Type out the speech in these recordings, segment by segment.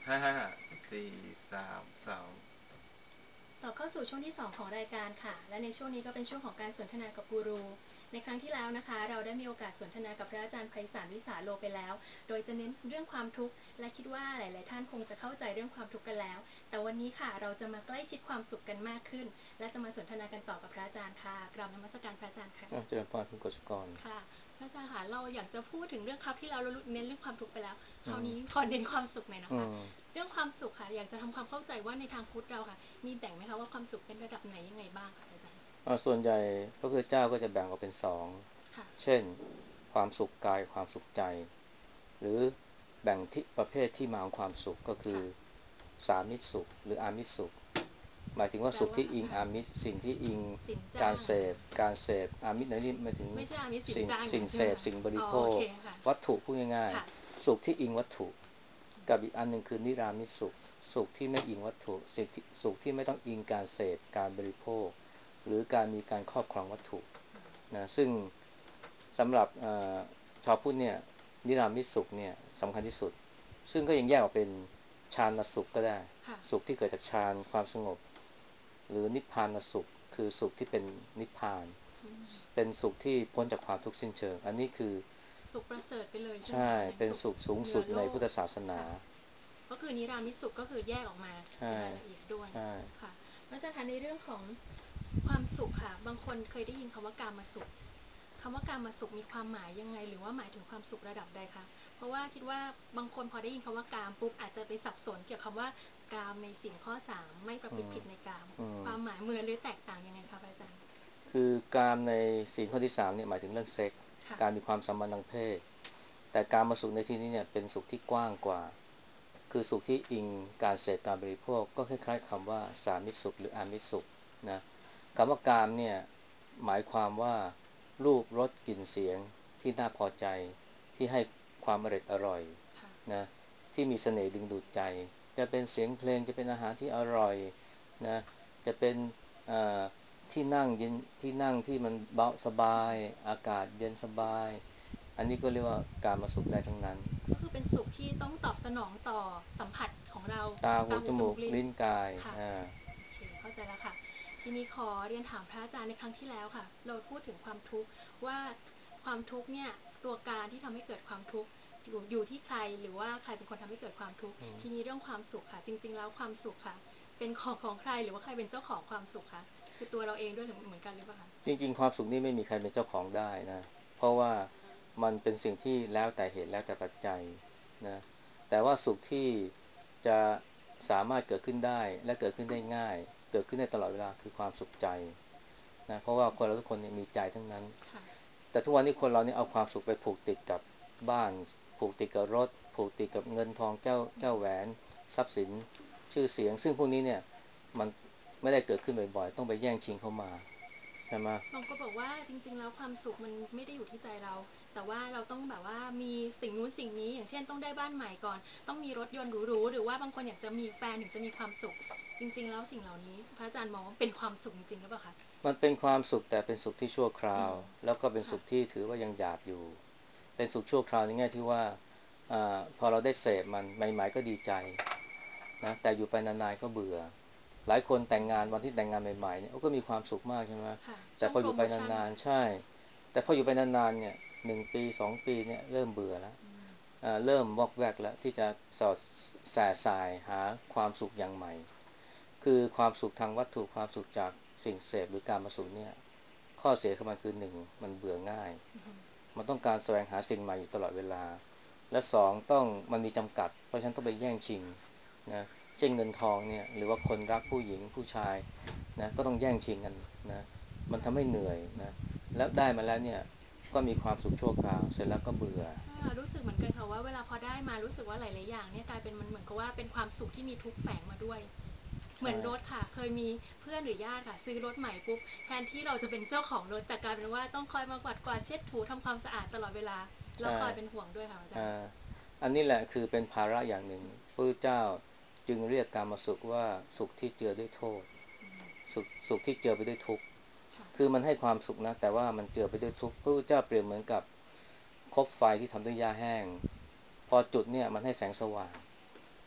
5 4 3 2 ต่อเข้าสู่ช่วงที่2ของรายการค่ะและในช่วงนี้ก็เป็นช่วงของการสนทนากับกูรูในครั้งที่แล้วนะคะเราได้มีโอกาสสนทนากับพระอาจารย์ไพศาลวิสาโลไปแล้วโดยจะเน้นเรื่องความทุกข์และคิดว่าหลายๆท่านคงจะเข้าใจเรื่องความทุกข์กันแล้วแต่วันนี้ค่ะเราจะมาใกล้ชิดความสุขกันมากขึ้นและจะมาสนทนากันต่อกับพระอาจารย์ค่ะกราบนมัสการพระอาจารย์ค่ะเจริญพรคุณกฤษกรค่ะพระอาจารย์ค่ะเราอยากจะพูดถึงเรื่องครับที่เราเน้นเรื่องความทุกข์ไปแล้วคอืมราวนี้ขอเน้นความสุขหน่อยนะคะอืมเรื่องความสุขค่ะอยากจะทำความเข้าใจว่าในทางพุทธเราค่ะมีแบ่งไหมคะว่าความสุขเป็นระดับไหนยังไงบ้างค่ะอาจารย์ส่วนใหญ่พระพุทธเจ้าก็จะแบ่งออกเป็นสองค่ะเช่นความสุขกายความสุขใจหรือแบ่งที่ประเภทที่มาของความสุขก็คือค่ะสามิตสุขหรืออามิตสุขหมายถึงว่าแปลว่าสุขที่อิงค่ะอามิตสิ่งที่อิงสินการจ้างเสพอามิตในนี้หมายถึงไม่ใช่อามิสสินสิ่งจ้างอย่างสิ่งเสนั้นใช่ไหมคะพสิ่งบริอ๋อโภโอเคคค่ะวัตถุพูดง่ายค่ะๆสุขที่อิงวัตถุกับอีกอันหนึ่งคือนิรามิตสุขสุขที่ไม่อิงวัตถุสุขที่ไม่ต้องอิงการเสพการบริโภคหรือการมีการครอบครองวัตถุนะซึ่งสำหรับชาวพุทธเนี่ยนิรามิตสุขเนี่ยสำคัญที่สุดซึ่งก็ยังแยกออกเป็นฌานสุขก็ได้ค่ะสุขที่เกิดจากฌานความสงบหรือนิพพานสุขคือสุขที่เป็นนิพพานเป็นสุขที่พ้นจากความทุกข์สิ้นเชิงอันนี้คือสุขประเสริฐไปเลยใช่ไหมใช่คะในสุขเป็นสุขสูงเหนือโลสุดในพุทกธศาสนาค่ะก็คือนิรามิตสุขก็คือแยกออกมาใช่ในรายละเอียดด้วยใช่ค่ะแล้วอาจารย์คะในเรื่องของความสุขค่ะบางคนเคยได้ยินคำว่ากามสุข คำว่ากามสุขมีความหมายยังไงหรือว่าหมายถึงความสุขระดับใดคะเพราะว่าคิดว่าบางคนพอได้ยินคำว่ากามปุ๊บอาจจะไปสับสนเกี่ยวกับคำว่ากามในศีลข้อ3ไม่ประพฤติอืมผิดในกามอืมความหมายเหมือนหรือแตกต่างยังไงคะอาจารย์คือการในศีลข้อที่3เนี่ยหมายถึงเรื่องเซ็กค่ะการมีความสัมพันธ์ทางเพศแต่การมาสุขในที่นี้เนี่ยเป็นสุขที่กว้างกว่าคือสุขที่อิงการเสพการบริโภคก็คล้ายๆคำว่าสามิตสุขหรืออามิตสุขนะคำว่ากามเนี่ยหมายความว่ารูปรสกลิ่นเสียงที่น่าพอใจที่ให้ความอร่อยค่ะนะที่มีเสน่ห์ดึงดูดใจจะเป็นเสียงเพลงจะเป็นอาหารที่อร่อยนะจะเป็นเอ่อ ที่นั่งเย็นที่นั่งที่มันเบาสบายอากาศเย็นสบายอันนี้ก็เรียกว่าการมาสุขได้ทั้งนั้นก็คือเป็นสุขที่ต้องตอบสนองต่อสัมผัสของเราตาหูตาหูจมูกจมูกลิ้นลิ้นกายค่ะโอเคเข้าใจแล้วค่ะทีนี้ขอเรียนถามพระอาจารย์ในครั้งที่แล้วค่ะเราพูดถึงความทุกข์ว่าความทุกข์เนี่ยตัวการที่ทำให้เกิดความทุกข์อยู่ที่ใครหรือว่าใครเป็นคนทำให้เกิดความทุกข์อืมทีนี้เรื่องความสุขค่ะจริงๆแล้วความสุขค่ะเป็นของใครหรือว่าใครเป็นเจ้าของความสุขคะคือตัวเราเองด้วยหรือเหมือนกันหรือเปล่าคะจริงๆความสุขนี่ไม่มีใครเป็นเจ้าของได้นะเพราะว่ามันเป็นสิ่งที่แล้วแต่เหตุแล้วแต่ปัจจัยนะแต่ว่าสุขที่จะสามารถเกิดขึ้นได้และเกิดขึ้นได้ง่ายเกิดขึ้นได้ตลอดเวลาคือความสุขใจนะเพราะว่าคนเราทุกคนเนี่ยมีใจทั้งนั้นค่ะแต่ทุกวันนี้คนเราเนี่ยเอาความสุขไปผูกติดกับบ้านผูกติดกับรถผูกติดกับเงินทองแก้วแหวนทรัพย์สินชื่อเสียงซึ่งพวกนี้เนี่ยมันไม่ได้เกิดขึ้นบ่อยๆต้องไปแย่งชิงเข้ามาใช่ไหมบางคนบอกว่าจริงๆแล้วความสุขมันไม่ได้อยู่ที่ใจเราแต่ว่าเราต้องแบบว่ามีสิ่งนู้นสิ่งนี้อย่างเช่นต้องได้บ้านใหม่ก่อนต้องมีรถยนต์หรูๆหรือว่าบางคนอยากจะมีแฟนถึงจะมีความสุขจริงๆแล้วสิ่งเหล่านี้พระอาจารย์มองว่าเป็นความสุขจริงๆหรือเปล่าคะมันเป็นความสุขแต่เป็นสุขที่ชั่วคราวอืมแล้วก็เป็นสุค่ะขที่ถือว่ายังหยาบอยู่เป็นสุขชั่วคราวในแง่ที่ว่าพอเราได้เสพมันใหม่ๆก็ดีใจนะแต่อยู่ไปนานๆก็เบื่อหลายคนแต่งงานวันที่แต่งงานใหม่ๆเนี่ยก็มีความสุขมากใช่ไหมค่ะแต่ช่วงโปรพออยู่ไปโมชั่นนานๆใช่แต่พออยู่ไปนานๆเนี่ย1 ปี 2 ปีเนี่ยเริ่มเบื่อแล้วเริ่มวอกแวกแล้วที่จะสอดแส่สายหาความสุขอย่างใหม่คือความสุขทางวัตถุความสุขจากสิ่งเสพหรือการมาสุขเนี่ยข้อเสียของมันคือ1มันเบื่อง่ายมันต้องการแสวงหาสิ่งใหม่อยู่ตลอดเวลาและ2ต้องมันมีจำกัดเพราะฉะนั้นต้องไปแย่งชิงนะเช่นเงินทองเนี่ยหรือว่าคนรักผู้หญิงผู้ชายนะก็ต้องแย่งชิงกันนะมันค่ะทำให้เหนื่อยนะแล้วได้มาแล้วเนี่ยก็มีความสุขชั่วคราวเสร็จแล้วก็เบื่อรู้สึกเหมือนกันค่ะว่าเวลาพอได้มารู้สึกว่าหลายๆอย่างเนี่ยกลายเป็นมันเหมือนกับว่าเป็นความสุขที่มีทุกข์แฝงมาด้วย เหมือนใช่รถค่ะเคยมีเพื่อนหรือญาติค่ะซื้อรถใหม่ปุ๊บแทนที่เราจะเป็นเจ้าของรถแต่กลายเป็นว่าต้องคอยมากวาดกวาดเช็ดถูทำความสะอาดตลอดเวลาแล้วใช่คอยเป็นห่วงด้วยค่ะอาจารย์อ่าอันนี้แหละคือเป็นภาระอย่างหนึ่งพระพุทธเจ้าจึงเรียกการมาสุขว่าสุขที่เจือด้วยโทษสุขที่เจือไปด้วยทุกข์ค่ะคือมันให้ความสุขนะแต่ว่ามันเจือไปด้วยทุกข์พระพุทธเจ้าเปรียบเหมือนกับคบไฟที่ทำด้วยหญ้าแห้งพอจุดเนี่ยมันให้แสงสว่าง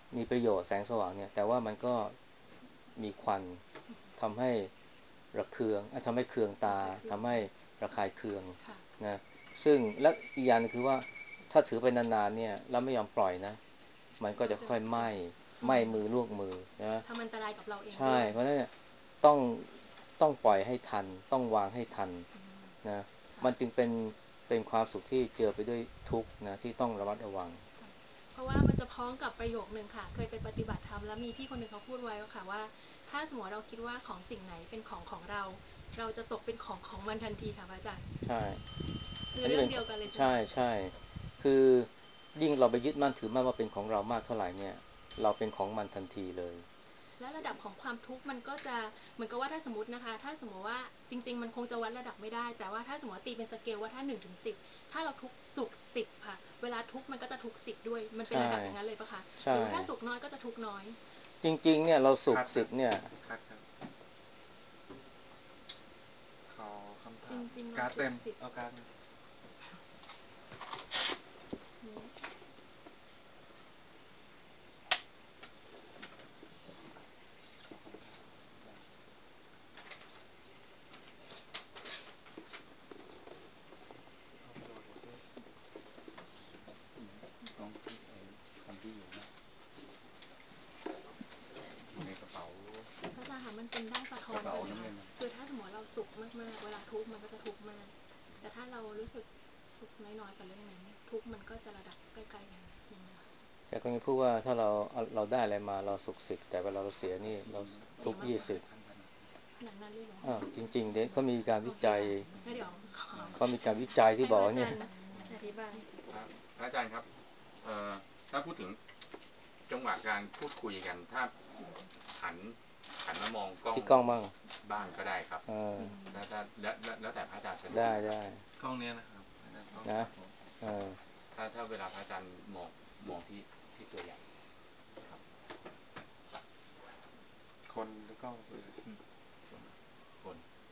มีประโยชน์แสงสว่างเนี่ยแต่ว่ามันก็มีควันทำให้ระเคืองทำให้เคืองตาทำให้ระคายเคืองค่ะนะซึ่งและอีกอย่างนึงคือว่าถ้าถือไปนานๆเนี่ยแล้วไม่ยอมปล่อยนะมันก็จะค่อยไหม้มือลวกมือนะทำอันตรายกับเราเองใช่ด้วยเพราะฉะนั้นเนี่ยต้องต้องปล่อยให้ทันต้องวางให้ทันนะค่ะมันจึงเป็นความสุขที่เจอไปด้วยทุกข์นะที่ต้องระมัดระวังเพราะว่ามันจะพ้องกับประโยคนึงค่ะเคยไปปฏิบัติธรรมแล้วมีพี่คนหนึ่งเขาพูดไว้ว่าค่ะว่าถ้าสมมติเราคิดว่าของสิ่งไหนเป็นของเราเราจะตกเป็นของมันทันทีค่ะพระอาจารย์ใช่คืออันนี้เป็นเรื่องเดียวกันเลยใช่ไหมใช่คะใช่คือยิ่งเราไปยึดมั่นถือมั่นว่าเป็นของเรามากเท่าไหร่เนี่ยเราเป็นของมันทันทีเลยและระดับของความทุกข์มันก็จะเหมือนกับว่าถ้าสมมตินะคะถ้าสมมติว่าจริงๆมันคงจะวัดระดับไม่ได้แต่ว่าถ้าสมมติตีเป็นสเกลว่าถ้า1 ถึง 10ถ้าเราทุกข์สุข10ค่ะเวลาทุกข์มันก็จะทุกข์10ด้วยมันเป็นใช่ระดับอย่างนั้นเลยปะคะหใช่รือว่าถ้าสุขน้อยก็จะทุกข์น้อยจริงๆเนี่ยเราสุขคัดครับสิบเนี่ยคัดครับขอคำจถามริงๆเราการ์ดเต็มสุข10 เอาการ์ดมาขอคำถามเอากระดาษมาด้วยต้องไอ้คำที่อยู่นะอยู่ในกระเป๋าพระอาจารย์คะมันเป็นได้สะท้อกระเป๋านกันนะคะน้ำเงินนะคือถ้าสมมติเราสุขมากๆเวลาทุกข์มันก็จะทุกข์มากแต่ถ้าเรารู้สึกสุขน้อยๆกับเรื่องนั้นทุกข์มันก็จะระดับใกล้ๆกันอย่างนี้ค่ะแต่ก็มีพูดว่าถ้าเราได้อะไรมาเราสุขสิบแต่เวลาเราเสียนี่เราทุกข์เสียมากกว่า 20 ขนาดนั้นเลยเหรอจริงๆเด็กเขามีการโอเควิจัยค่ะแล้วเดี๋ยวขอเขามีการวิจัยที่ให้บอกว่าเนี่ยพระอาจารย์อธิบายครับพระอาจารย์ครับถ้าพูดถึงจังหวะการพูดคุยกันถ้าหันหันมามองกล้องที่กล้องบ้างบ้างก็ได้ครับเออแล้วแต่พระอาจารย์สะดวกได้ได้กล้องเนี้ยนะครับกล้องนะครับผมเออถ้าเวลาพระอาจารย์มองที่ตัวอย่างครับคนหรือกล้องตัวอื่นคน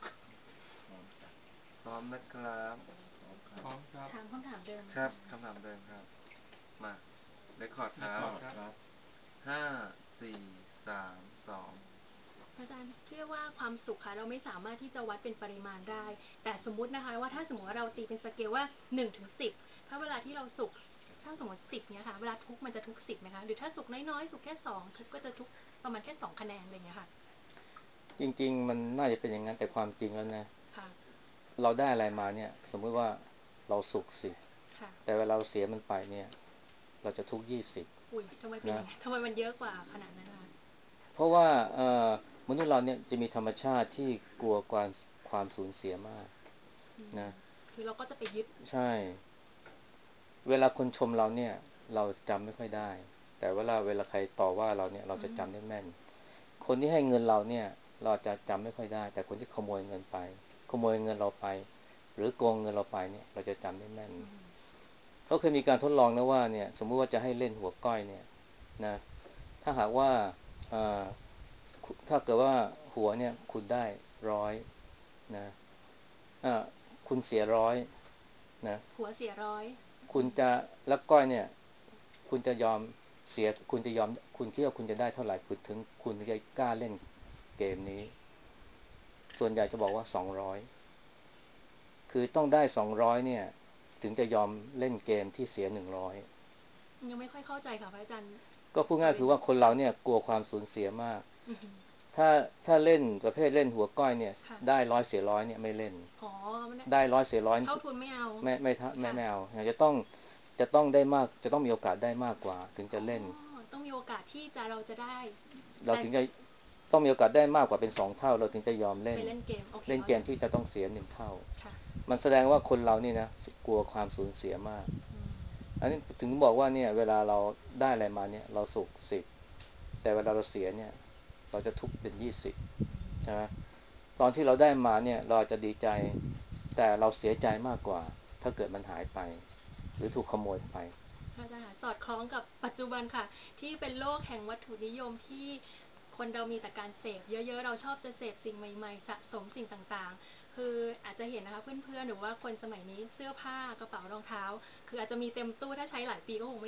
พร้อมนะครับพร้อมครับถามคำถามเดิมครับคำถามเดิมครับมาเรคคอร์ดครับห้าสี่สามสองพระอาจารย์เชื่อว่าความสุขค่ะเราไม่สามารถที่จะวัดเป็นปริมาณได้แต่สมมตินะคะว่าถ้าสมมติว่าเราตีเป็นสเกลว่า1 ถึง 10ถ้าเวลาที่เราสุขถ้าสมมติ10เนี่ยค่ะเวลาทุกข์มันจะทุกข์10ไหมคะหรือถ้าสุขน้อยๆสุขแค่2ทุกข์ก็จะทุกข์ประมาณแค่2 คะแนนอะไรอย่างเงี้ยค่ะจริงๆมันน่าจะเป็นอย่างนั้นแต่ความจริงแล้วนะค่ะเราได้อะไรมาเนี่ยสมมติว่าเราสุขสิบค่ะแต่เวลาเราเสียมันไปเนี่ยเราจะทุกข์20 อุ้ยทำไมเป็นอนะย่างนี้ทำไมมันเยอะกว่าขนาดนั้นนะคะเพราะว่ามนุษย์เราเนี่ยจะมีธรรมชาติที่กลัวความสูญเสียมากนะคือเราก็จะไปยึดใช่เวลาคนชมเราเนี่ยเราจำไม่ค่อยได้แต่เวลาใครต่อว่าเราเนี่ยเราจะจำได้แม่นคนที่ให้เงินเราเนี่ยเราจะจำไม่ค่อยได้แต่คนที่ขโมยเงินไปขโมยเงินเราไปหรือโกงเงินเราไปเนี่ยเราจะจำได้แม่นเขาเคยมีการทดลองนะว่าเนี่ยสมมุติว่าจะให้เล่นหัวก้อยเนี่ยนะถ้าหากว่าเอ่อถ้าเกิดว่าหัวเนี่ยคุณได้100นะอ่าคุณเสีย100นะหัวเสียร้อยคุณจะแล้วก้อยเนี่ยคุณจะยอมเสียคุณจะยอมคุณคิดว่าคุณจะได้เท่าไหร่คุณถึงจะกล้าเล่นเกมนี้ส่วนใหญ่จะบอกว่า200คือต้องได้200เนี่ยถึงจะยอมเล่นเกมที่เสีย100 ยังไม่ค่อยเข้าใจค่ะพระอาจารย์ก็พูดง่ายคือว่าคนเราค่ะเนี่ยกลัวความสูญเสียมากอือหือถ้าถ้าเล่นประเภทเล่นหัวก้อยเนี่ยค่ะได้ร้อยเสียร้อยเนี่ยไม่เล่นอ๋อมันได้ร้อยเสียร้อยเท่าทุนไม่เอาไม่ค่ะไม่เอาจะต้องได้มากจะต้องมีโอกาสได้มากกว่าถึงจะอ๋อเล่นต้องมีโอกาสที่เราจะได้แต่เราถึงจะต้องมีโอกาสได้มากกว่าเป็น2 เท่าเราถึงจะยอมเล่นไปเล่นเกมโอเคเล่นเข้าใจเกมที่จะต้องเสีย1 เท่าค่ะมันแสดงว่าคนเรานี่นะกลัวความสูญเสียมากอันนี้ถึงบอกว่าเนี่ยเวลาเราได้อะไรมาเนี่ยเราสุข10แต่เวลาเราเสียเนี่ยเราจะทุกข์เป็น20ใช่ไหมตอนที่เราได้มาเนี่ยเราจะดีใจแต่เราเสียใจมากกว่าถ้าเกิดมันหายไปหรือถูกขโมยไปพระอาจารย์ค่ะสอดคล้องกับปัจจุบันค่ะที่เป็นโลกแห่งวัตถุนิยมที่คนเรามีแต่การเสพเยอะๆเราชอบจะเสพสิ่งใหม่ๆสะสมสิ่งต่างๆคืออาจจะเห็นนะคะเพื่อนๆหรือว่าคนสมัยนี้เสื้อผ้ากระเป๋ารองเท้าคืออาจจะมีเต็มตู้ถ้าใช้หลายปีก็คงไม่หมด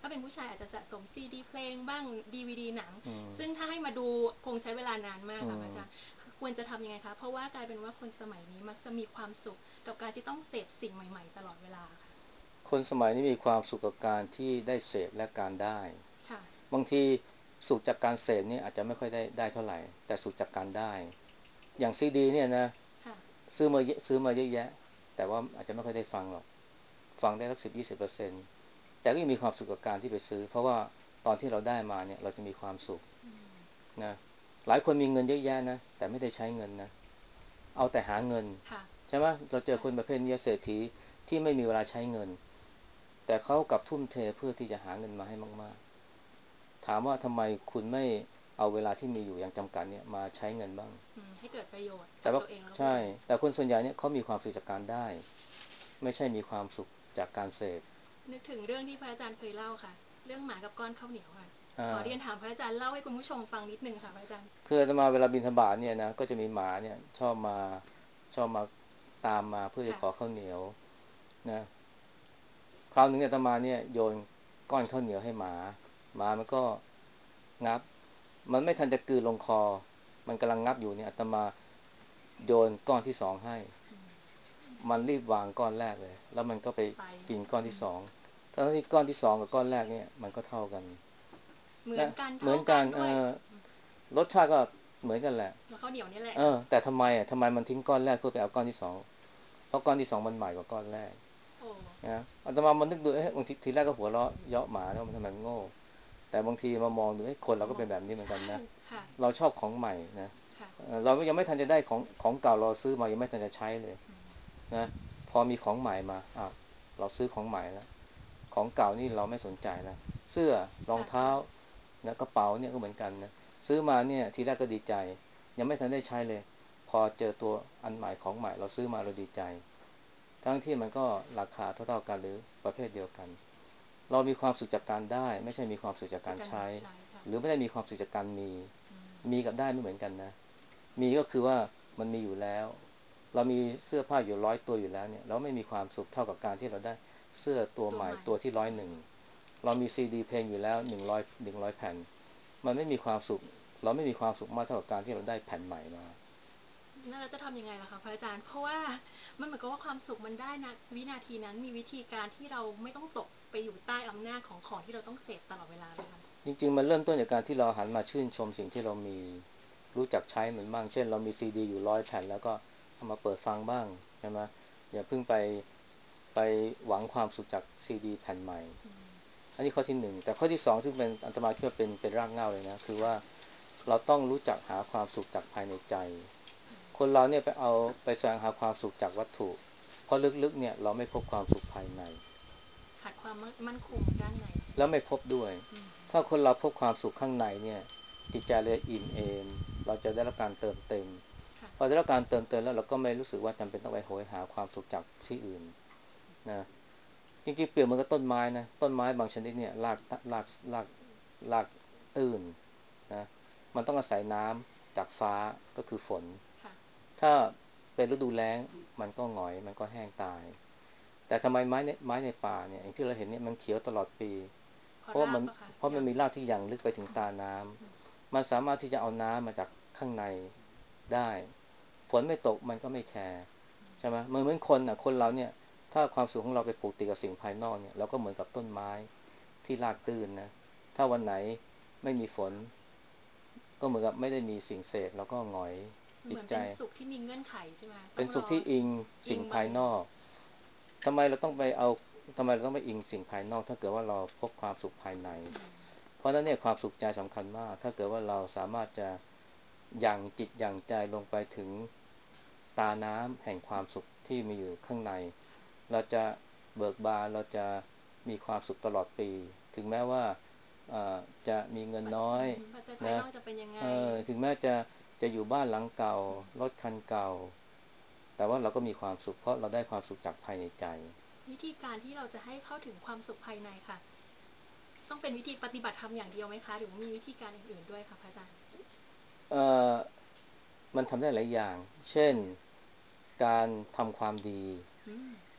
ถ้าเป็นผู้ชายอาจจะสะสมซีดีเพลงบ้างดีวีดีหนังอืมซึ่งถ้าให้มาดูคงใช้เวลานานมากค่ะอืมอาจารย์คือควรจะทำยังไงคะเพราะว่ากลายเป็นว่าคนสมัยนี้มักจะมีความสุขกับการที่ต้องเสพสิ่งใหม่ๆตลอดเวลาค่ะคนสมัยนี้มีความสุขกับการที่ได้เสพและการได้ค่ะบางทีสุขจากการเสพนี่อาจจะไม่ค่อยได้เท่าไหร่แต่สุขจากการได้อย่างซีดีเนี่ยนะค่ะซื้อมาเยอะแยะแต่ว่าอาจจะไม่ค่อยได้ฟังหรอกฟังได้สัก10-20%แต่ก็ยังมีความสุขกับการที่ไปซื้อเพราะว่าตอนที่เราได้มาเนี่ยเราจะมีความสุขนะหลายคนมีเงินเยอะแยะนะแต่ไม่ได้ใช้เงินนะเอาแต่หาเงินค่ะใช่ไหมเราเจอคนประเภทนี้เศรษฐีที่ไม่มีเวลาใช้เงินแต่เขากลับทุ่มเทเพื่อที่จะหาเงินมาให้มากๆถามว่าทำไมคุณไม่เอาเวลาที่มีอยู่อย่างจำกัดเนี่ยมาใช้เงินบ้างให้เกิดประโยชน์แต่ว่ากับตัวเองแล้วก็ผู้ใช่อื่นแต่คนส่วนใหญ่เนี่ยเขามีความสุขจากการได้ไม่ใช่มีความสุขจากการเสพนึกถึงเรื่องที่พระอาจารย์เคยเล่าค่ะเรื่องหมากับก้อนข้าวเหนียวค่ะอ่าขอเรียนถามพระอาจารย์เล่าให้คุณผู้ชมฟังนิดนึงค่ะพระอาจารย์คืออาตมาเวลาบิณฑบาตเนี่ยนะก็จะมีหมาเนี่ยชอบมาตามมาเพื่อจะค่ะขอข้าวเหนียวนะคราวหนึ่งเนี่ยอาตมาเนี่ยโยนก้อนข้าวเหนียวให้หมามันก็งับมันไม่ทันจะกลืนลงคอมันกำลังงับอยู่เนี่ยอาตมาโยนก้อนที่สองให้มันรีบวางก้อนแรกเลยแล้วมันก็ไปไปกินก้อนที่สองทั้งที่ก้อนที่สองกับก้อนแรกเนี่ยมันก็เท่ากันเหมือนนะกันเท่าเหมือนกันกันด้วยรสชาติก็เหมือนกันแหละแล้วข้าวเหนียวนี่แหละแต่ทำไมมันทิ้งก้อนแรกเพื่อไปเอาก้อนที่สองเพราะก้อนที่สองมันใหม่กว่าก้อนแรกโอ้นะอาตมามันนึกดูบางทีแรกก็หัวเราะเยาะหมาแล้วมันทำไมมันโง่แต่บางทีมามองดูคนเราก็เป็นแบบนี้เหมือนกันใช่นะค่ะเราชอบของใหม่นะค่ะเรายังไม่ทันจะได้ของเก่าเราซื้อมายังไม่ทันจะใช้เลยนะพอมีของใหม่มาเราซื้อของใหม่แล้วของเก่านี่เราไม่สนใจแล้วเสื้อรองค่ะเท้านะกระเป๋าเนี่ยก็เหมือนกันนะซื้อมาเนี่ยทีแรกก็ดีใจยังไม่ทันได้ใช้เลยพอเจอตัวอันใหม่ของใหม่เราซื้อมาเราดีใจทั้งที่มันก็ราคาเท่าๆกันหรือประเภทเดียวกันเรามีความสุขจากการได้ไม่ใช่มีความสุขจากการใช้ค่ะหรือไม่ได้มีความสุขจากการมีกับได้ไม่เหมือนกันนะมีก็คือว่ามันมีอยู่แล้วเรามีเสื้อผ้าอยู่100 ตัวอยู่แล้วเนี่ยเราไม่มีความสุขเท่ากับการที่เราได้เสื้อตัวใหม่ตัวที่101เรามีซีดีเพลงอยู่แล้ว100แผ่นมันไม่มีความสุขเราไม่มีความสุขมากเท่ากับการที่เราได้แผ่นใหม่มาน่าจะทำยังไงล่ะคะพระอาจารย์เพราะว่ามันเหมือนกับว่าความสุขมันได้นะวินาทีนั้นมีวิธีการที่เราไม่ต้องตกไปอยู่ใต้อำนาจของที่เราต้องเสพตลอดเวลาเลยค่ะจริงๆมันเริ่มต้นจากการที่เราหันมาชื่นชมสิ่งที่เรามีรู้จักใช้มันบ้างเช่นเรามีซีดีอยู่100 แผ่นแล้วก็เอามาเปิดฟังบ้างใช่ไหมอย่าเพิ่งไปหวังความสุขจากซีดีแผ่นใหม่อันนี้ข้อที่หนึ่งแต่ข้อที่สองซึ่งเป็นอันตรายที่ว่าเป็นรากเหง้าเลยนะคือว่าเราต้องรู้จักหาความสุขจากภายในใจคนเราเนี่ยไปแสวงหาความสุขจากวัตถุเพราะลึกๆเนี่ยเราไม่พบความสุขภายในขาดความมั่นคงด้านในใช่ไหมแล้วไม่พบด้วยถ้าคนเราพบความสุขข้างในเนี่ยจิตใจเลยอิ่มเอมเราจะได้รับการเติมเต็มค่ะพอได้รับการเติมเต็มแล้วเราก็ไม่รู้สึกว่าจำเป็นต้องไปโหยหาความสุขจากที่อื่นนะจริงๆเปรียบเหมือนกับต้นไม้นะต้นไม้บางชนิดเนี่ยรากรากตื้นนะมันต้องอาศัยน้ำจากฟ้าก็คือฝนค่ะถ้าเป็นฤดูแล้งมันก็หงอยมันก็แห้งตายแต่ทำไมไม้ในป่าเนี่ยอย่างที่เราเห็นเนี่ยมันเขียวตลอดปีพอเพราะว่ามันรากอะค่ะเพราะอย่างมันมีรากที่ยังลึกไปถึงตาน้ำมันสามารถที่จะเอาน้ำมาจากข้างในได้ฝนไม่ตกมันก็ไม่แคร์ใช่ไหมเหมือนคนอ่ะคนเราเนี่ยถ้าความสุขของเราไปผูกติดกับสิ่งภายนอกเนี่ยเราก็เหมือนกับต้นไม้ที่รากตื้นนะถ้าวันไหนไม่มีฝนก็เหมือนกับไม่ได้มีสิ่งเสพแล้วก็หงอยจิเหมือนตใจเป็นสุขที่มีเงื่อนไขใช่ไหมเป็นสุต้องรอขที่อิงอิสิ่งภายงบางอย่างนอกทำไมเราต้องไปเอาทำไมเราต้องไปอิงสิ่งภายนอกถ้าเกิดว่าเราพบความสุขภายในเพราะฉะนั้นเนี่ยความสุขใจสำคัญมากถ้าเกิดว่าเราสามารถจะยังจิตยังใจลงไปถึงตาน้ำแห่งความสุขที่มีอยู่ข้างในเราจะเบิกบานเราจะมีความสุขตลอดปีถึงแม้ว่าจะมีเงินน้อยปัจจัยภายนะนอกจะเป็นยังไงถึงแม้จะอยู่บ้านหลังเก่ารถคันเก่าแต่ว่าเราก็มีความสุขเพราะเราได้ความสุขจากภายในใจวิธีการที่เราจะให้เข้าถึงความสุขภายในค่ะต้องเป็นวิธีปฏิบัติธรรมอย่างเดียวไหมคะหรือว่ามีวิธีการอื่นๆด้วยคะพระอาจารย์เอ่อมันทำได้หลายอย่างเช่นการทำความดี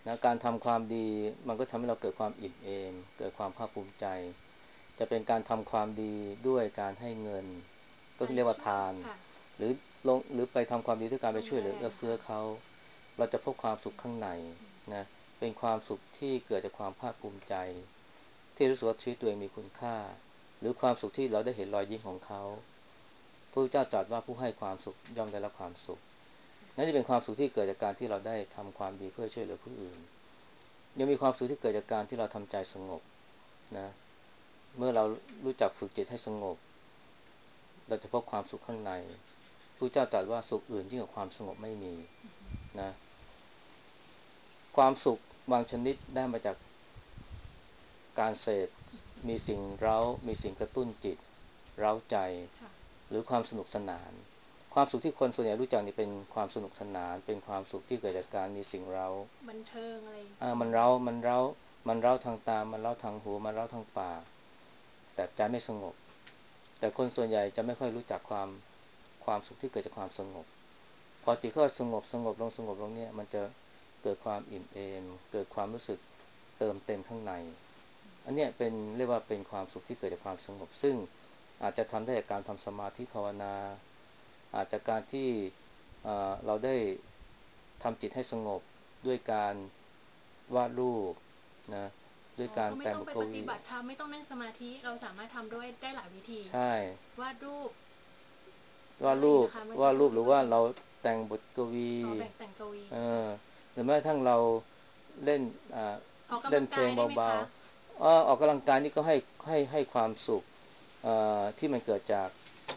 นะการทำความดีมันก็ทำให้เราเกิดความอิ่มเอมเกิดความภาคภูมิใจจะเป็นการทำความดีด้วยการให้เงินก็เรียกว่าทานค่ะหรือหรือไปทำความดีด้วยการไปช่วยเหลือเอื้อเฟื้อเขาเราจะพบความสุขข้างในนะเป็นความสุขที่เกิดจากความภาคภูมิใจที่รู้สึกว่าชีวิตตัวเองมีคุณค่าหรือความสุขที่เราได้เห็นรอยยิ้มของเขาพระพุทธเจ้าตรัสว่าผู้ให้ความสุขย่อมได้รับความสุขนั่นจะเป็นความสุขที่เกิดจากการที่เราได้ทำความดีเพื่อช่วยเหลือผู้อื่นยังมีความสุขที่เกิดจากการที่เราทำใจสงบนะเมื่อเรารู้จักฝึกจิตให้สงบเราจะพบความสุขข้างในพระเจ้าตรัสว่าสุขอื่นยิ่งกว่าความสงบไม่มีนะความสุขบางชนิดได้มาจากการเสพมีสิ่งเร้ามีสิ่งกระตุ้นจิตเร้าใจหรือความสนุกสนานความสุขที่คนส่วนใหญ่รู้จักนี่เป็นความสนุกสนานเป็นความสุขที่เกิดจากการมีสิ่งเร้าบันเทิงอะไรมันเร้าทางตามันเร้าทางหูมันเร้าทางปากแต่ใจไม่สงบแต่คนส่วนใหญ่จะไม่ค่อยรู้จักความสุขที่เกิดจากความสงบพอจิตเขาสงบลงเนี่ยมันจะเกิดความอิ่มเอมเกิดความรู้สึกเติมเต็มข้างในอันเนี้ยเป็นเรียกว่าเป็นความสุขที่เกิดจากความสงบซึ่งอาจจะทำได้จากการทำสมาธิภาวนาอาจจะการที่เราได้ทำจิตให้สงบด้วยการวาดรูปนะด้วยการก็ไม่แต่งต้องไปปฏิบุตรวีบัติธรรมไม่ต้องนั่งสมาธิเราสามารถทำด้วยได้หลายวิธีใช่วาดรูปวาดอะไรรูปนะคะเมื่อสักครู่หรือที่ว่าว่าเราแต่งบทกวีแบ่งแต่งกวีเออหรือแม้กระทั่งเราเล่นออกกำเล่ลังกายนเพลงเบาได้ไหมคะๆออกกำลังกายนี่ก็ให้ความสุขที่มันเกิดจาก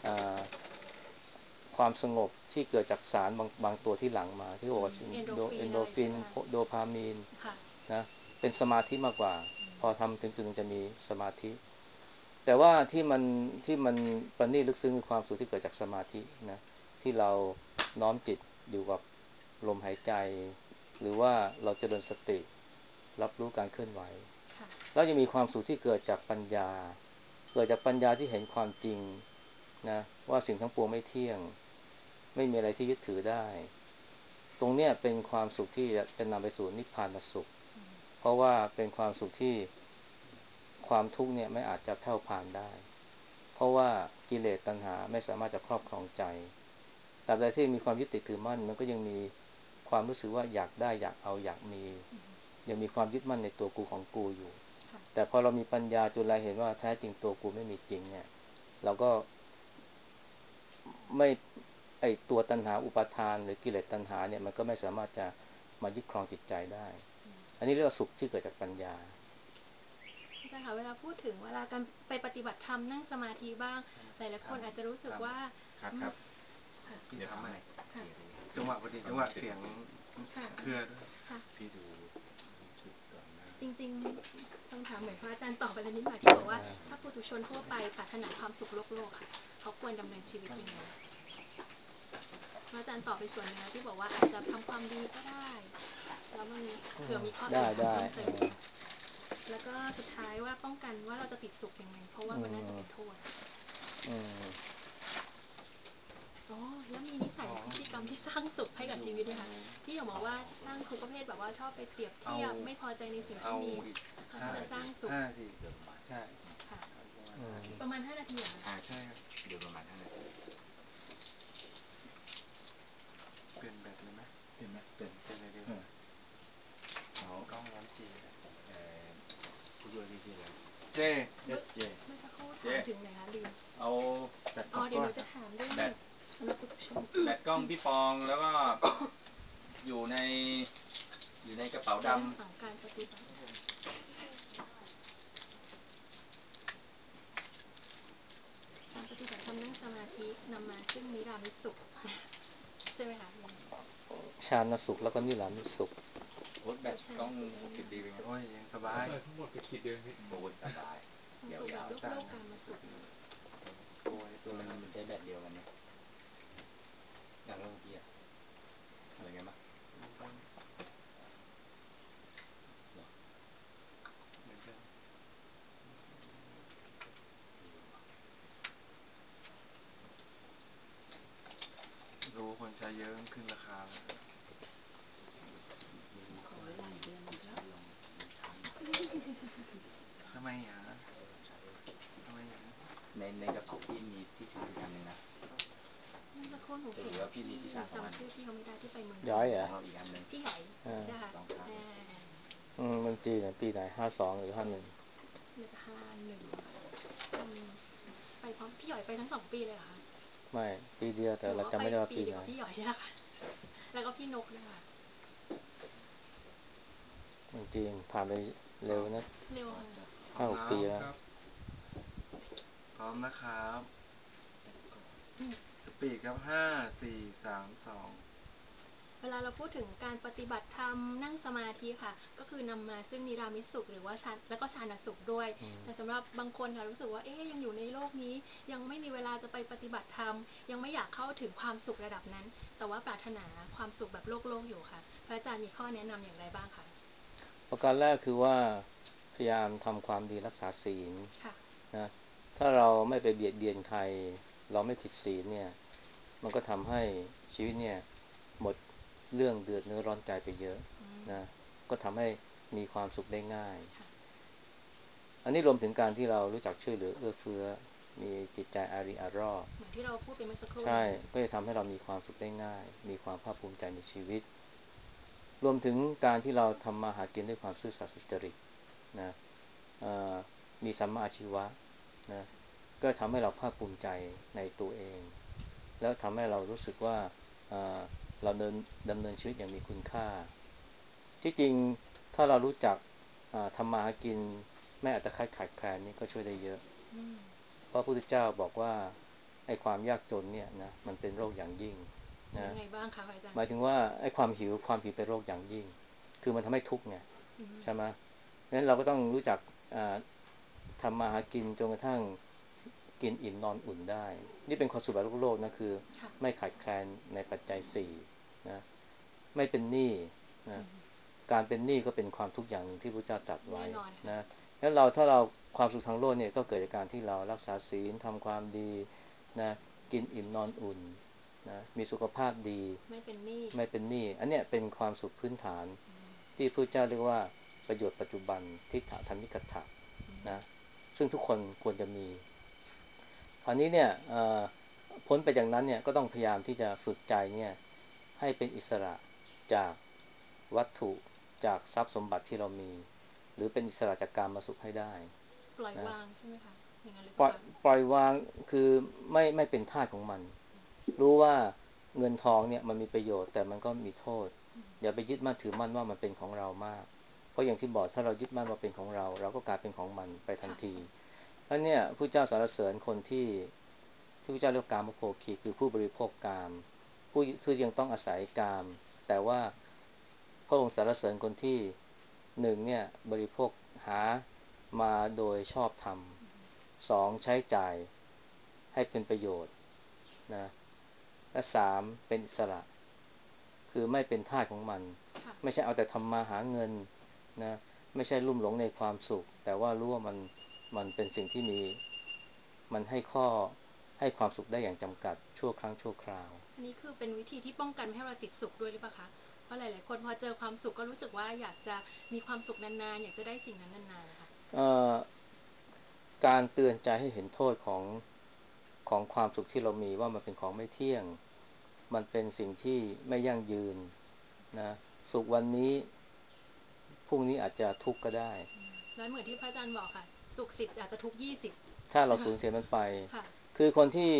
ความสงบที่เกิดจากสารบางตัวที่หลั่งมาที่บอกว่าเอนโดฟิเอนโดนอะไรฟินใช่ไหมคะโดพามีนค่ะนะเป็นสมาธิมากกว่าพอทำถึงจุดนึงจะมีสมาธิแต่ว่าที่มันประณีตลึกซึ้งคือความสุขที่เกิดจากสมาธินะที่เราน้อมจิตอยู่กับลมหายใจหรือว่าเราเจริญสติรับรู้การเคลื่อนไหวแล้วยังมีความสุขที่เกิดจากปัญญาเกิดจากปัญญาที่เห็นความจริงนะว่าสิ่งทั้งปวงไม่เที่ยงไม่มีอะไรที่ยึดถือได้ตรงเนี้ยเป็นความสุขที่จะนำไปสู่นิพพานสุขเพราะว่าเป็นความสุขที่ความทุกข์เนี่ยไม่อาจจะแผ่วพานได้เพราะว่ากิเลสตัณหาไม่สามารถจะครอบครองใจตราบใดที่มีความยึดติดถือมั่นมันก็ยังมีความรู้สึกว่าอยากได้อยากเอาอยากมียังมีความยึดมั่นในตัวกูของกูอยู่แต่พอเรามีปัญญาจนเราเห็นว่าแท้จริงตัวกูไม่มีจริงเนี่ยเราก็ไม่ไอตัวตัณหาอุปาทานหรือกิเลสตัณหาเนี่ยมันก็ไม่สามารถจะมายึดครองจิตใจได้อันนี้เรียกว่าสุขที่เกิดจากปัญญาอาจารย์คะเวลาพูดถึงเวลาการไปปฏิบัติธรรมนั่งสมาธิบ้างหลายๆคนอาจจะรู้สึกว่าครับพี่ทำใหม่ค่ะจังหวะพอดีจังหวะเสียงเคลื่อนพี่ดูชุดก่อนหน้าจริงๆต้องถามเหมือนพระอาจารย์ตอบไปแล้วนิดหน่อยที่บอกว่าถ้าปุถุชนทั่วไปปรารถนาความสุขโลกค่ะเขาควรดำเนินชีวิตยังไงพระอาจารย์ตอบไปส่วนนึงแล้วที่บอกว่าอาจจะทำความดีก็ได้แล้วมันเผื่อมีข้ออื่นเพิ่มเติมแล้วก็สุดท้ายว่าป้องกันว่าเราจะติดสุขยังไงเพราะว่ามันน่าจะเป็นโทษอ๋อแล้วมีนิสัยพฤติกรรมที่สร้างสุขให้กับชีวิตไหมคะที่อย่างบอกว่าสร้างทุกประเภทแบบว่าชอบไปเปรียบเทียบไม่พอใจในสิ่งที่มีแล้วก็จะสร้างสุข 5 นาทีใช่ค่ะประมาณ5 นาทีเหรอคะใช่เดี๋ยวประมาณ5 นาทีเปลี่ยนแบบเลยไหมเปลี่ยนไหมเปลี่ยนอะไรดีเอากล้องน้ำจีผู้ช่วยพี่ชื่ออะไรเจเมื่อสักครู่ถามถึงไหนคะลืมเอาอ๋อเดี๋ยวหนูจะถามเรื่องสำหรับผู้ชมแบตกล้องพี่ปองแล้วก็อยู่ในกระเป๋าดเรื่องของการปฏิบัติการปฏิบัติทำนั่งสมาธินำมาซึ่งนิรามิตสุขใช่ไหมคะฌานสุขแล้วก็นิรันดร์สุขโอ้แบตกล้อง60 ดีเป็นไงโอ้ยยังสบายทั้งหมดไปขีดเดียวพี่โอ้ยสบายความสุขแบบโลกการมาสุขคือมันใช้แบตเดียวกันนะอย่างแล้วเมื่อกี้อะไรกันบ้างเหมือนกันรู้คนใช้เยอะขึ้นราคาแล้วขอเวลาเดือนทำไมอ่ะทำไมอ่ะในกระเป๋าพี่มีที่ถืออีกอันหนึงนะเมื่อสักครู่หนูหรือว่าพี่มีที่ชาร์จของมันจำชื่อพี่เขาไม่ได้ที่ไปเมืองย้อยเหรขอองเราอีกอันหนึงพี่หยอยอ่าใช่ไหมคะลองชาร์จมันปีไหน52 หรือ 51 น่าจะ51ไปพร้อมพี่หยอยไปทั้ง2 ปีเลยเหรอคะไม่ปีเดียวแต่หนูเราว่าจำไปไม่ได้ว่าปีปีเดีไหยวน กับพี่หยอยนี่แหละค่ะแล้วก็พี่นกด้วยค่ะจริงผ่านไปเร็วนะเร็วค่ะ 5-6 ปีแล้วพร้อมนะครับสปีดครับห้าสี่สามสองเวลาเราพูดถึงการปฏิบัติธรรมนั่งสมาธิค่ะก็คือนำมาซึ่งนิรามิตสุขหรือว่าฌานแล้วก็ฌานสุขด้วย แต่สำหรับบางคนค่ะรู้สึกว่ายังอยู่ในโลกนี้ยังไม่มีเวลาจะไปปฏิบัติธรรมยังไม่อยากเข้าถึงความสุขระดับนั้น แต่ว่าปรารถนาความสุขแบบโลกอยู่ค่ะพระอาจารย์มีข้อแนะนำอย่างไรบ้างคะประการแรกคือว่าพยายามทำความดีรักษาศีลค่ะนะถ้าเราไม่ไปเบียดเบียนใครเราไม่ผิดศีลเนี่ยมันก็ทำให้ชีวิตเนี่ยหมดเรื่องเดือดเนื้อร้อนใจไปเยอะนะก็ทำให้มีความสุขได้ง่ายค่ะอันนี้รวมถึงการที่เรารู้จักช่วยเหลือเอื้อเฟื้อมีจิตใจอารีอารอเหมือนที่เราพูดไปเมื่อสักครู่ใช่ก็จะทำให้เรามีความสุขได้ง่ายมีความภาคภูมิใจในชีวิตรวมถึงการที่เราทำมาหากินด้วยความซื่อสัตย์สุจริตนะมีสัมมาอาชีวะนะก็ทำให้เราภาคภูมิใจในตัวเองแล้วทำให้เรารู้สึกว่าเราดำเนินชีวิตอย่างมีคุณค่าที่จริงถ้าเรารู้จักทำมาหากินไม่อัตคัดขาดแคลนนี่ก็ช่วยได้เยอะเพราะพระพุทธเจ้าบอกว่าไอ้ความยากจนเนี่ยนะมันเป็นโรคอย่างยิ่งนะยังไงบ้างคะอาจารย์หมายถึงว่าไอ้ความหิวเป็นโรคอย่างยิ่งคือมันทำให้ทุกข์ไงใช่ไหมงั้นเราก็ต้องรู้จักทำมาหากินจนกระทั่งกินอิ่มนอนอุ่นได้นี่เป็นความสุขแบบโลกนะคือไม่ขาดแคลนในปัจจัยสี่นะไม่เป็นหนี้นะการเป็นหนี้ก็เป็นความทุกข์อย่างหนึ่งที่พระเจ้าตรัสไว้นะงั้นถ้าเราความสุขทางโลกเนี่ยก็เกิดจากการที่เรารักษาศีลทำความดีนะกินอิ่มนอนอุ่นนะมีสุขภาพดีไม่เป็นหนี้อันเนี้ยเป็นความสุขพื้นฐานที่พระเจ้าเรียกว่าประโยชน์ปัจจุบันทิฏฐธรรมิกถะนะซึ่งทุกคนควรจะมีคราวนี้เนี่ยพ้นไปจากนั้นเนี่ยก็ต้องพยายามที่จะฝึกใจเนี่ยให้เป็นอิสระจากวัตถุจากทรัพย์สมบัติที่เรามีหรือเป็นอิสระจากการมาสุขให้ได้ปล่อยวางใช่ไหมคะอย่างนั้นหรือเปปล่อยล่าปล่อยวางคือไม่เป็นทาสของมันรู้ว่าเงินทองเนี่ยมันมีประโยชน์แต่มันก็มีโทษอย่าไปยึดมั่นถือมั่นว่ามันเป็นของเรามากเพราะอย่างที่บอกถ้าเรายึดมั่นว่าเป็นของเราเราก็กลายเป็นของมันไปทันทีเพราะเนี่ยพระเจ้าสรรเสริญคนที่พระเจ้าเรียกกามโภคีคือผู้บริโภคกามผู้ที่ยังต้องอาศัยกามแต่ว่าพระองค์สรรเสริญคนที่หนึ่งเนี่ยบริโภคหามาโดยชอบธรรมสองใช้จ่ายให้เป็นประโยชน์นะและสามเป็นอิสระคือไม่เป็นทาสของมันไม่ใช่เอาแต่ทำมาหาเงินนะไม่ใช่ลุ่มหลงในความสุขแต่ว่ารู้ว่ามันเป็นสิ่งที่มีมันให้ความสุขได้อย่างจำกัดชั่วครั้งชั่วคราวอันนี้คือเป็นวิธีที่ป้องกันไม่ให้เราติดสุขด้วยหรือเปล่าคะเพราะหลายๆคนพอเจอความสุขก็รู้สึกว่าอยากจะมีความสุขนานๆอยากจะได้สิ่งนั้นนานๆนะคะการเตือนใจให้เห็นโทษของความสุขที่เรามีว่ามันเป็นของไม่เที่ยงมันเป็นสิ่งที่ไม่ยั่งยืนนะสุขวันนี้พรุ่งนี้อาจจะทุกข์ก็ได้แล้วเหมือนที่พระอาจารย์บอกค่ะสุข10อาจจะทุกข์20 ถ้าเราสูญเสียมันไปค่ะคือ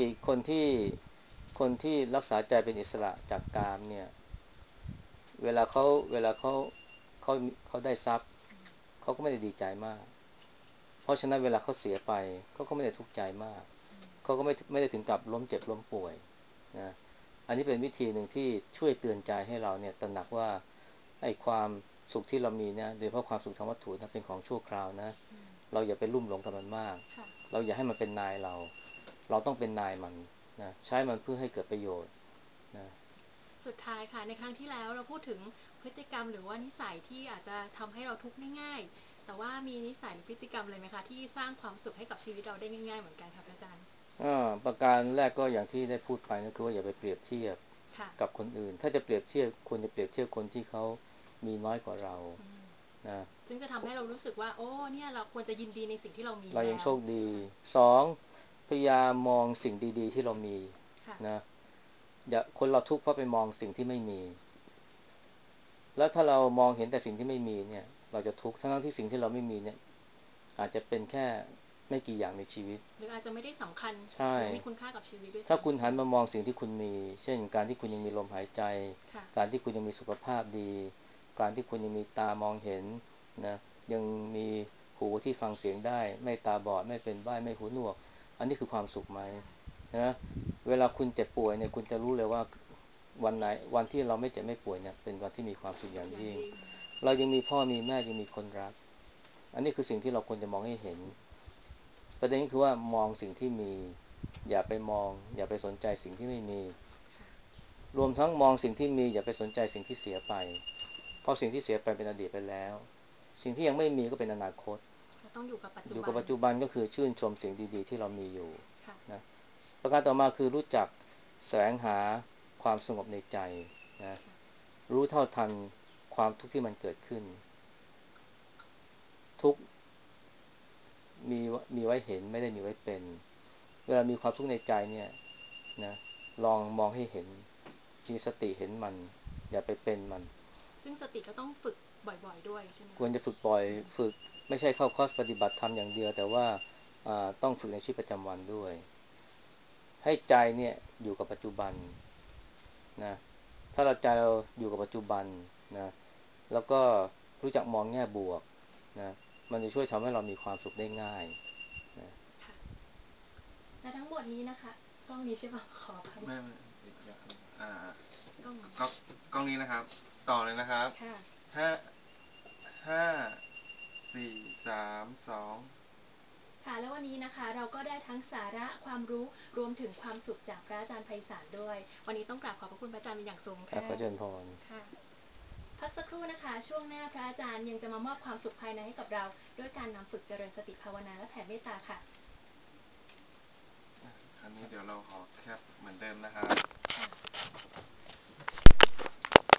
คนที่รักษาใจเป็นอิสระจากกามเนี่ยเวลาเขาเขาได้ทรัพย์เขาก็ไม่ได้ดีใจมากเพราะฉะนั้นเวลาเขาเสียไปเขาก็ไม่ได้ทุกข์ใจมากเขาก็ไม่ได้ถึงกับล้มเจ็บล้มป่วยนะอันนี้เป็นวิธีหนึ่งที่ช่วยเตือนใจให้เราเนี่ยตระหนักว่าไอ้ความสุขที่เรามีเนี่ยโดยเฉพาะความสุขทางวัตถุนะเป็นของชั่วคราวนะเราอย่าไปลุ่มหลงกับมันมากเราอย่าให้มันเป็นนายเราต้องเป็นนายมันนะใช้มันเพื่อให้เกิดประโยชน์นะสุดท้ายค่ะในครั้งที่แล้วเราพูดถึงพฤติกรรมหรือว่านิสัยที่อาจจะทำให้เราทุกข์ง่ายๆแต่ว่ามีนิสัยหรือพฤติกรรมอะไรไหมคะที่สร้างความสุขให้กับชีวิตเราได้ง่ายๆเหมือนกันค่ะอาจารย์ประการแรกก็อย่างที่ได้พูดไปก็คือว่าอย่าไปเปรียบเทียบกับคนอื่นถ้าจะเปรียบเทียบควรจะเปรียบเทียบคนที่เขามีน้อยกว่าเรานะซึ่งจะทำให้เรารู้สึกว่าโอ้เนี่ยเราควรจะยินดีในสิ่งที่เรามีเรายังแล้วโชคดีใช่ไหมคะสองพยายามมองสิ่งดีๆที่เรามีค่ะนะอย่าคนเราทุกข์เพราะไปมองสิ่งที่ไม่มี แล้วถ้าเรามองเห็นแต่สิ่งที่ไม่มีเนี่ยเราจะทุกข์ทั้งที่สิ่งที่เราไม่มีเนี่ยอาจจะเป็นแค่ไม่กี่อย่างในชีวิตหรืออาจจะไม่ได้สำคัญใช่หรือมีคุณค่ากับชีวิตด้วยถ้าซ้คุณหันมามองสิ่งที่คุณมี เช่นการที่คุณยังมีลมหายใจำค่ะการที่คุณยังมีสุขภาพดีการที่คุณยังมีตามองเห็นนะยังมีหูที่ฟังเสียงได้ไม่ตาบอดไม่เป็นใบ้ไม่หูหนวกอันนี้คือความสุขไหมใช่นะเวลาคุณเจ็บป่วยเนี่ยคุณจะรู้เลยว่าวันไหนวันที่เราไม่เจ็บไม่ป่วยเนี่ยเป็นวันที่มีความสุขอย่างยิ่งอย่างยิ่งเรายังมีพ่อมีแม่ยังมีคนรักอันนี้คือสิ่งที่เราควรจะมองให้เห็นประเด็นก็คือว่ามองสิ่งที่มีอย่าไปมองอย่าไปสนใจสิ่งที่ไม่มีรวมทั้งมองสิ่งที่มีอย่าไปสนใจสิ่งที่เสียไปเพราะสิ่งที่เสียไปเป็นอดีตไปแล้วสิ่งที่ยังไม่มีก็เป็นอนาคตเราต้องอยู่กับปัจอยู่จุบันกับปัจจุบันก็คือชื่นชมสิ่งดีๆที่เรามีอยู่ค่ะนะประการต่อมาคือรู้จักแสวงหาความสงบในใจนะรู้เท่าทันความทุกข์ที่มันเกิดขึ้นทุกมีมีไว้เห็นไม่ได้มีไว้เป็นเวลามีความทุกข์ในใจเนี่ยนะลองมองให้เห็นมีสติเห็นมันอย่าไปเป็นมันซึ่งสติก็ต้องฝึกบ่อยๆด้วยใช่ไหมคะควรจะฝึกบ่อยฝึกไม่ใช่เข้าคอร์สปฏิบัติธรรมอย่างเดียวแต่ว่าต้องฝึกในชีวิตประจำวันด้วยให้ใจเนี่ยอยู่กับปัจจุบันนะถ้าเราใจเราอยู่กับปัจจุบันนะแล้วก็รู้จักมองแง่บวกนะมันจะช่วยทำให้เรามีความสุขได้ง่ายนะค่ะและทั้งหมดนี้นะคะกล้องนี้ใช่ป่ะขออภัยไม่อ่ากล้องนี้กล้องกล้องนี้นะครับต่อเลยนะครับค่ะห้าห้าสี่สามสองค่ะแล้ววันนี้นะคะเราก็ได้ทั้งสาระความรู้รวมถึงความสุขจากพระอาจารย์ไพศาลด้วยวันนี้ต้องกราบขอบพระคุณพระอาจารย์เป็นอย่างสูงค่ะขอเจริญพรค่ะพักสักครู่นะคะช่วงหน้าพระอาจารย์ยังจะมามอบความสุขภายในให้กับเราด้วยการนำฝึกเจริญสติภาวนาและแผ่เมตตาค่ะคราวนี้เดี๋ยวเราขอแคปเหมือนเดิมนะครับ